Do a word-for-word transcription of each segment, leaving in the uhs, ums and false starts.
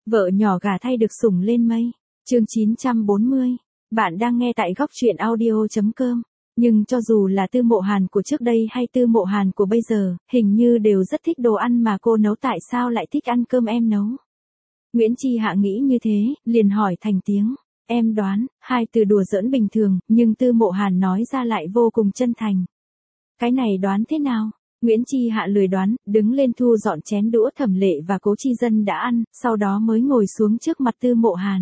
Vợ nhỏ gà thay được sủng lên mây. Chương chín trăm bốn mươi. Bạn đang nghe tại góc truyện audio chấm com. Nhưng cho dù là Tư Mộ Hàn của trước đây hay Tư Mộ Hàn của bây giờ, hình như đều rất thích đồ ăn mà cô nấu, tại sao lại thích ăn cơm em nấu. Nguyễn Chi Hạ nghĩ như thế, liền hỏi thành tiếng. Em đoán, hai từ đùa giỡn bình thường, nhưng Tư Mộ Hàn nói ra lại vô cùng chân thành. Cái này đoán thế nào? Nguyễn Chi Hạ lười đoán, đứng lên thu dọn chén đũa. Thẩm Lệ và Cố Chi Dân đã ăn, sau đó mới ngồi xuống trước mặt Tư Mộ Hàn.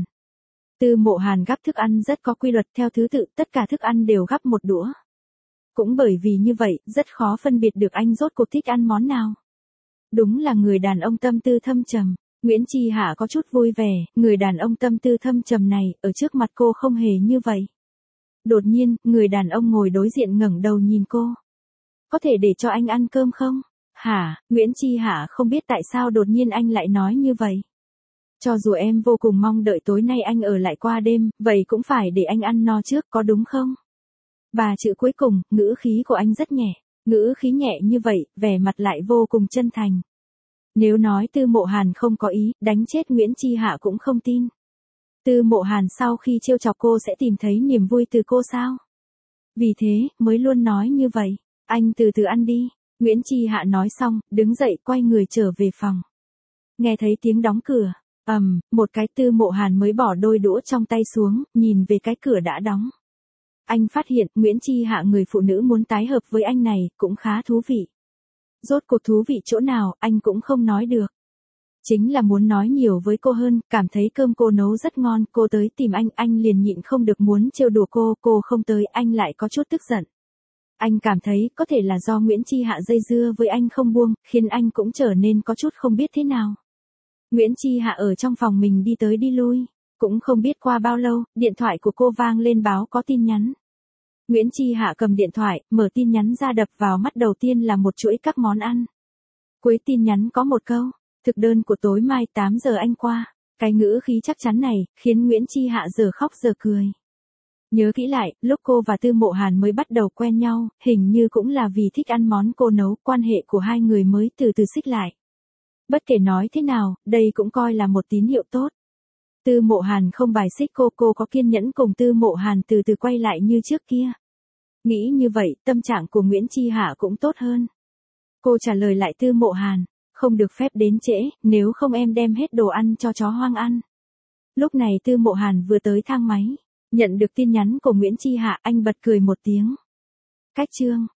Tư Mộ Hàn gắp thức ăn rất có quy luật theo thứ tự, tất cả thức ăn đều gắp một đũa. Cũng bởi vì như vậy, rất khó phân biệt được anh rốt cuộc thích ăn món nào. Đúng là người đàn ông tâm tư thâm trầm. Nguyễn Chi Hạ có chút vui vẻ, người đàn ông tâm tư thâm trầm này, ở trước mặt cô không hề như vậy. Đột nhiên, người đàn ông ngồi đối diện ngẩng đầu nhìn cô. Có thể để cho anh ăn cơm không? Hả? Nguyễn Chi Hạ không biết tại sao đột nhiên anh lại nói như vậy. Cho dù em vô cùng mong đợi tối nay anh ở lại qua đêm, vậy cũng phải để anh ăn no trước, có đúng không? Ba chữ cuối cùng, ngữ khí của anh rất nhẹ. Ngữ khí nhẹ như vậy, vẻ mặt lại vô cùng chân thành. Nếu nói Tư Mộ Hàn không có ý, đánh chết Nguyễn Chi Hạ cũng không tin. Tư Mộ Hàn sau khi trêu chọc cô sẽ tìm thấy niềm vui từ cô sao? Vì thế, mới luôn nói như vậy. Anh từ từ ăn đi. Nguyễn Chi Hạ nói xong, đứng dậy quay người trở về phòng. Nghe thấy tiếng đóng cửa. ầm, um, một cái Tư Mộ Hàn mới bỏ đôi đũa trong tay xuống, nhìn về cái cửa đã đóng. Anh phát hiện Nguyễn Chi Hạ người phụ nữ muốn tái hợp với anh này, cũng khá thú vị. Rốt cuộc thú vị chỗ nào, anh cũng không nói được. Chính là muốn nói nhiều với cô hơn, cảm thấy cơm cô nấu rất ngon, cô tới tìm anh, anh liền nhịn không được muốn trêu đùa cô, cô không tới, anh lại có chút tức giận. Anh cảm thấy có thể là do Nguyễn Chi Hạ dây dưa với anh không buông, khiến anh cũng trở nên có chút không biết thế nào. Nguyễn Chi Hạ ở trong phòng mình đi tới đi lui, cũng không biết qua bao lâu, điện thoại của cô vang lên báo có tin nhắn. Nguyễn Chi Hạ cầm điện thoại, mở tin nhắn ra, đập vào mắt đầu tiên là một chuỗi các món ăn. Cuối tin nhắn có một câu, thực đơn của tối mai tám giờ anh qua. Cái ngữ khí chắc chắn này, khiến Nguyễn Chi Hạ giờ khóc giờ cười. Nhớ kỹ lại, lúc cô và Tư Mộ Hàn mới bắt đầu quen nhau, hình như cũng là vì thích ăn món cô nấu, quan hệ của hai người mới từ từ xích lại. Bất kể nói thế nào, đây cũng coi là một tín hiệu tốt. Tư Mộ Hàn không bài xích cô, cô có kiên nhẫn cùng Tư Mộ Hàn từ từ quay lại như trước kia. Nghĩ như vậy, tâm trạng của Nguyễn Chi Hạ cũng tốt hơn. Cô trả lời lại Tư Mộ Hàn, không được phép đến trễ, nếu không em đem hết đồ ăn cho chó hoang ăn. Lúc này Tư Mộ Hàn vừa tới thang máy, nhận được tin nhắn của Nguyễn Chi Hạ, anh bật cười một tiếng. Cách chương.